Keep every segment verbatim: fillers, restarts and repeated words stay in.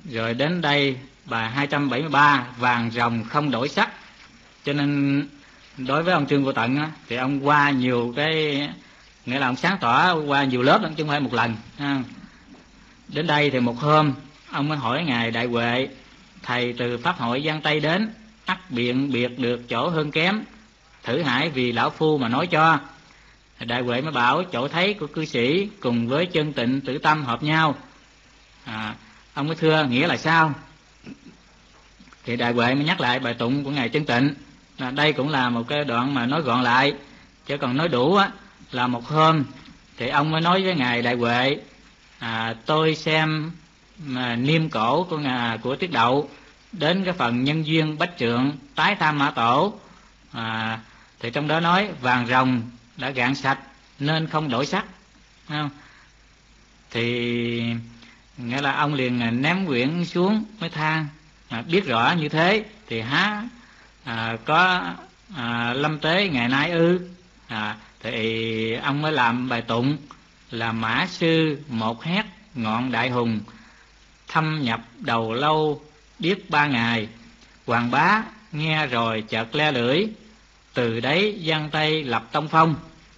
Rồi đến đây bài hai trăm bảy mươi ba, vàng rồng không đổi sắc. Cho nên đối với ông Trương Vô Tận á, thì ông qua nhiều cái, nghĩa là ông sáng tỏ qua nhiều lớp lắm chứ không phải một lần. Đến đây thì một hôm ông mới hỏi ngài Đại Huệ: thầy từ pháp hội Giang Tây đến, ắt biện biệt được chỗ hơn kém, thử hại vì lão phu mà nói cho. Đại Huệ mới bảo chỗ thấy của cư sĩ cùng với chân tịnh tử tâm hợp nhau. à, Ông mới thưa nghĩa là sao? Thì Đại Huệ mới nhắc lại bài tụng của ngài chân tịnh. à, Đây cũng là một cái đoạn mà nói gọn lại, chứ còn nói đủ á là một hôm thì ông mới nói với ngài Đại Huệ: à, tôi xem mà niêm cổ của ngà của Tiết Đậu đến cái phần nhân duyên bách trượng tái tham mã tổ, à, thì trong đó nói vàng rồng đã gạn sạch nên không đổi sắc, không? Thì nghĩa là ông liền ném quyển xuống mới than: à, biết rõ như thế thì há à, có à, lâm tế ngày nay ư? à, thì ông mới làm bài tụng là mã sư một hét ngọn đại hùng, thâm nhập đầu lâu điếc ba ngày. Hoàng bá nghe rồi chợt le lưỡi, từ đấy Giang Tây lập tông phong.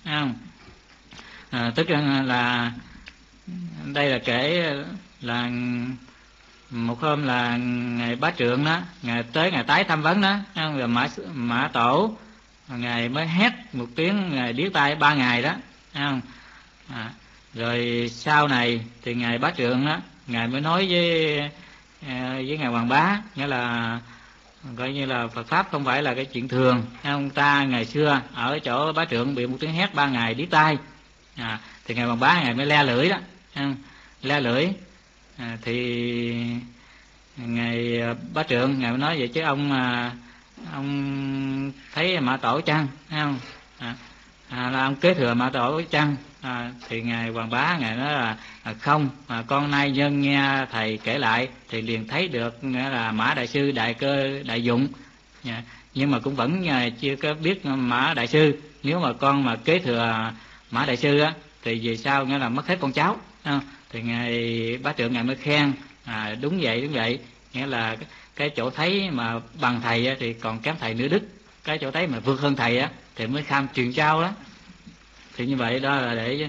à, Tức là đây là kể là một hôm là ngày Bá Trượng đó, ngày tới ngày tái tham vấn đó, rồi mã mã tổ ngài mới hét một tiếng, ngài điếc tai ba ngày đó, không? À, rồi sau này thì ngài Bá Trượng đó, ngài mới nói với với ngài Hoàng Bá, nghĩa là coi như là Phật pháp không phải là cái chuyện thường. Ông ta ngày xưa ở chỗ Bá Trượng bị một tiếng hét ba ngày điếc tai, à, thì ngài Hoàng Bá ngài mới le lưỡi đó, không? Le lưỡi à, thì ngài Bá Trượng ngài mới nói vậy chứ ông ông thấy mã tổ chăng, không? À, à, là ông kế thừa mã tổ chăng? À, thì ngài Hoàng Bá ngài nói là à, không, à, con nay nhân nghe thầy kể lại thì liền thấy được nghĩa là mã đại sư đại cơ đại dụng, à, nhưng mà cũng vẫn à, chưa có biết mã đại sư. Nếu mà con mà kế thừa mã đại sư á thì về sau nghĩa là mất hết con cháu, à, thì ngài Bá Trượng ngài mới khen: à, đúng vậy đúng vậy, nghĩa là cái chỗ thấy mà bằng thầy á, thì còn kém thầy nữa đức, cái chỗ thấy mà vượt hơn thầy á thì mới kham truyền trao đó. Thì như vậy đó là để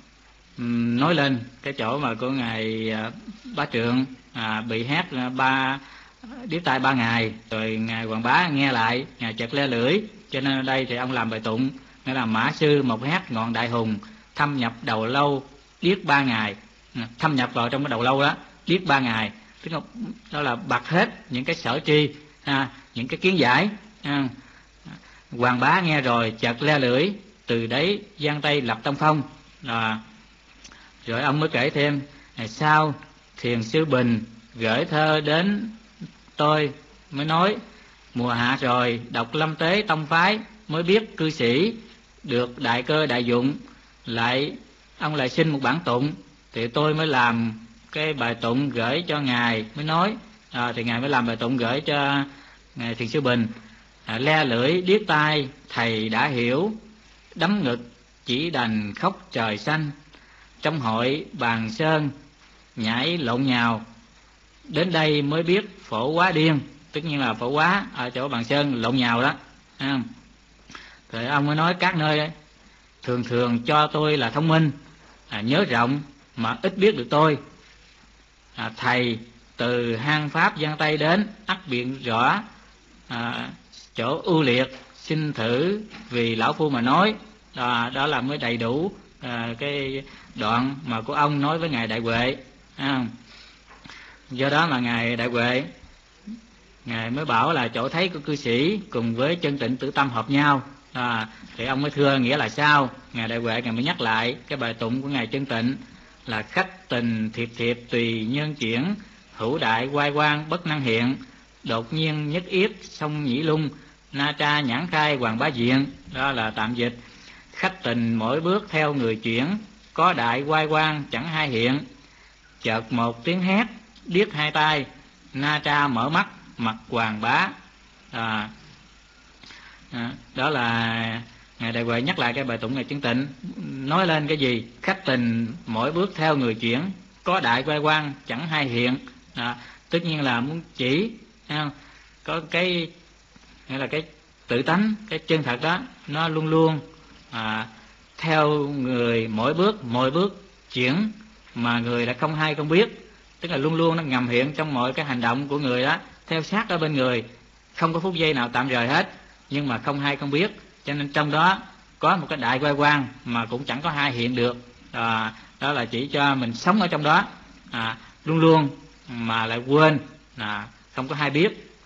um, nói lên cái chỗ mà của ngài uh, Bá Trượng à, bị hét ba điếc tai ba ngày, rồi ngài Hoàng Bá nghe lại ngài chợt le lưỡi. Cho nên ở đây thì ông làm bài tụng nghĩa là mã sư một hét ngọn đại hùng, thâm nhập đầu lâu điếc ba ngày. Thâm nhập vào trong cái đầu lâu đó điếc ba ngày, tức là đó là bật hết những cái sở tri, à, những cái kiến giải. à. Hoàng Bá nghe rồi chợt le lưỡi, từ đấy Giang Tây lập tông phong. à. Rồi ông mới kể thêm: sau thiền sư Bình gửi thơ đến tôi mới nói, mùa hạ rồi đọc lâm tế tông phái mới biết cư sĩ được đại cơ đại dụng, lại ông lại xin một bản tụng, thì tôi mới làm cái bài tụng gửi cho ngài mới nói. à, thì ngài mới làm bài tụng gửi cho ngài thiền sư Bình: à, le lưỡi điếc tai thầy đã hiểu, đấm ngực chỉ đành khóc trời xanh, trong hội bàn sơn nhảy lộn nhào, đến đây mới biết phổ quá điên. Tất nhiên là phổ quá ở chỗ bàn sơn lộn nhào đó. à. Rồi ông mới nói các nơi ấy, thường thường cho tôi là thông minh, à, nhớ rộng mà ít biết được tôi. à, Thầy từ hang pháp Giang Tây đến ắt biện rõ à, chỗ ưu liệt, xin thử vì lão phu mà nói. à, Đó là mới đầy đủ à, cái đoạn mà của ông nói với ngài Đại Huệ. à. Do đó mà ngài Đại Huệ ngài mới bảo là chỗ thấy của cư sĩ cùng với chân tịnh tử tâm hợp nhau. à, Thì ông mới thưa nghĩa là sao? Ngài Đại Huệ ngài mới nhắc lại cái bài tụng của ngài chân tịnh là: khách tình thiệp thiệp tùy nhân chuyển, hữu đại oai quang bất năng hiện, đột nhiên nhất yết sông nhĩ lung, na tra nhãn khai hoàng bá diện. Đó là tạm dịch: khách tình mỗi bước theo người chuyển, có đại oai quang chẳng hai hiện, chợt một tiếng hét điếc hai tai, na tra mở mắt mặt hoàng bá. à, à, Đó là ngài Đại Huệ nhắc lại cái bài tụng ngài chân tịnh, nói lên cái gì? Khách tình mỗi bước theo người chuyển, có đại quay quang chẳng hai hiện. à, tất nhiên là muốn chỉ, thấy không? Có cái nghĩa là cái tự tánh, cái chân thật đó, nó luôn luôn à, theo người mỗi bước mỗi bước chuyển mà người đã không hay không biết, tức là luôn luôn nó ngầm hiện trong mọi cái hành động của người đó, theo sát ở bên người, không có phút giây nào tạm rời hết, nhưng mà không hay không biết. Cho nên trong đó có một cái đại quay quang mà cũng chẳng có hai hiện được, à, đó là chỉ cho mình sống ở trong đó, à, luôn luôn mà lại quên, à, không có hay biết.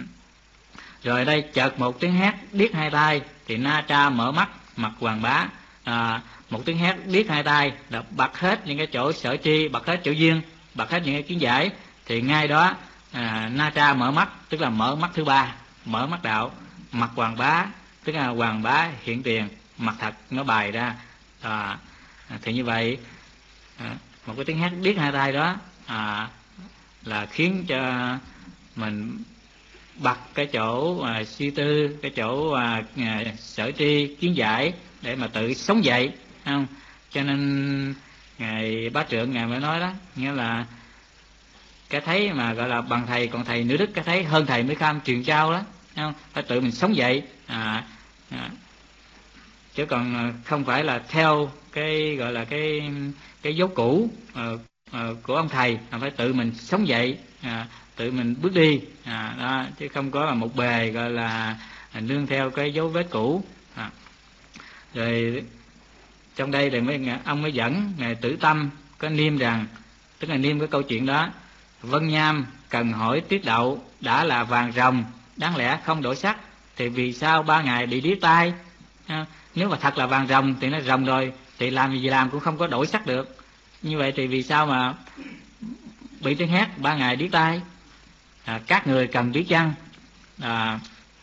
Rồi đây chợt một tiếng hét điếc hai tai thì Na Tra mở mắt mặt Hoàng Bá, à, một tiếng hét điếc hai tai là bật hết những cái chỗ sở tri, bật hết chỗ duyên, bật hết những cái kiến giải, thì ngay đó à, Na Tra mở mắt, tức là mở mắt thứ ba, mở mắt đạo, mặt Hoàng Bá, tức là Hoàng Bá hiện tiền, mặt thật nó bày ra, à, thì như vậy à, một cái tiếng hét điếc hai tai đó à, là khiến cho mình bật cái chỗ à, suy tư, cái chỗ à, à, sở tri kiến giải để mà tự sống dậy, không? Cho nên ngài Bá Trượng ngài mới nói đó, nghĩa là cái thấy mà gọi là bằng thầy còn thầy nữa đức, cái thấy hơn thầy mới kham truyền trao đó, không? Phải tự mình sống dậy, à, à, chứ còn không phải là theo cái gọi là cái cái dấu cũ à, à, của ông thầy, mà phải tự mình sống dậy, à, tự mình bước đi, à, đó, chứ không có là một bề gọi là nương theo cái dấu vết cũ. À. Rồi trong đây thì mới ông mới dẫn ngài Tử Tâm có niêm rằng, tức là niêm cái câu chuyện đó: Vân Nham cần hỏi Tiết Đậu đã là vàng rồng, đáng lẽ không đổi sắc, thì vì sao ba ngày bị điếc tai? À, nếu mà thật là vàng rồng thì nó rồng rồi, thì làm gì làm cũng không có đổi sắc được. Như vậy thì vì sao mà bị tiếng hét ba ngày điếc tai? À, các người cần biết chăng, à,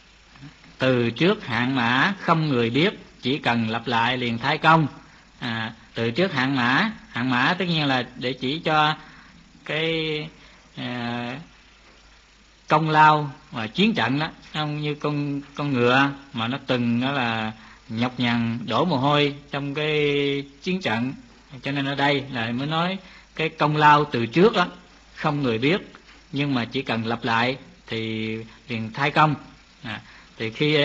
từ trước hạng mã không người biết, chỉ cần lặp lại liền thái công. À, từ trước hạng mã, hạng mã tất nhiên là để chỉ cho cái à, công lao và chiến trận đó, không? Như con con ngựa mà nó từng đó là nhọc nhằn đổ mồ hôi trong cái chiến trận, cho nên ở đây là mới nói cái công lao từ trước đó không người biết, nhưng mà chỉ cần lặp lại thì liền thay công. À, thì khi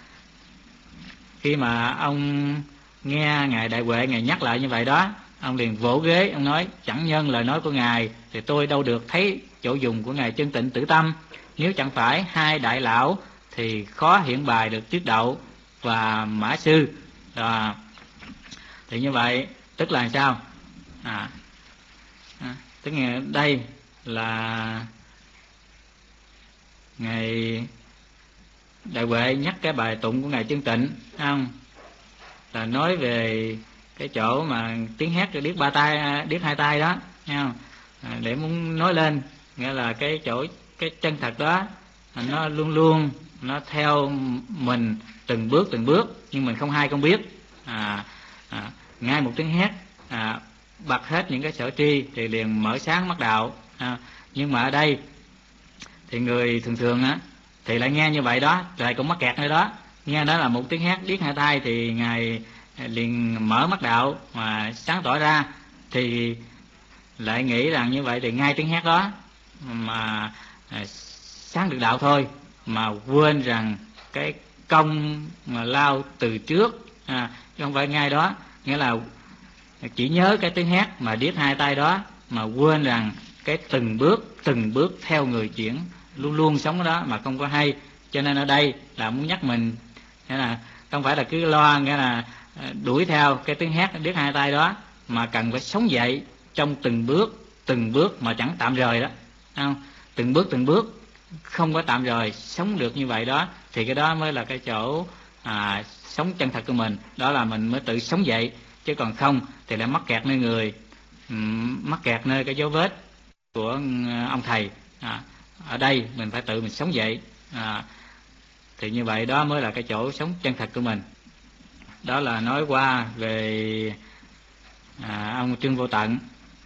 khi mà ông nghe ngài Đại Huệ ngài nhắc lại như vậy đó, ông liền vỗ ghế, ông nói: chẳng nhân lời nói của ngài thì tôi đâu được thấy chỗ dùng của ngài Chân Tịnh Tử Tâm, nếu chẳng phải hai đại lão thì khó hiện bài được Tiết Đậu và Mã Sư. À, thì như vậy tức là sao? À, à, tức là đây là ngài Đại Huệ nhắc cái bài tụng của ngài Chân Tịnh, không? Là nói về cái chỗ mà tiếng hét cho điếc ba tay, điếc hai tay đó, thấy không? À, để muốn nói lên nghĩa là cái chỗ cái chân thật đó nó luôn luôn nó theo mình từng bước từng bước, nhưng mình không hay không biết. À, à, ngay một tiếng hét à, bật hết những cái sở tri thì liền mở sáng mắt đạo. À, nhưng mà ở đây thì người thường thường á thì lại nghe như vậy đó, lại cũng mắc kẹt nơi đó, nghe đó là một tiếng hét điếc hai tai thì ngài liền mở mắt đạo mà sáng tỏ ra, thì lại nghĩ rằng như vậy thì ngay tiếng hét đó mà sáng được đạo thôi, mà quên rằng cái công mà lao từ trước, à, chứ không phải ngay đó. Nghĩa là chỉ nhớ cái tiếng hét mà điếc hai tay đó, mà quên rằng cái từng bước từng bước theo người chuyển, luôn luôn sống ở đó mà không có hay. Cho nên ở đây là muốn nhắc mình, nghĩa là không phải là cứ lo nghĩa là đuổi theo cái tiếng hét điếc hai tay đó, mà cần phải sống dậy trong từng bước từng bước mà chẳng tạm rời đó, không? Từng bước từng bước không có tạm rời, sống được như vậy đó, thì cái đó mới là cái chỗ à, sống chân thật của mình. Đó là mình mới tự sống dậy, chứ còn không thì lại mắc kẹt nơi người, mắc kẹt nơi cái dấu vết của ông thầy. À, ở đây mình phải tự mình sống dậy, à, thì như vậy đó mới là cái chỗ sống chân thật của mình. Đó là nói qua về à, ông Trương Vô Tận.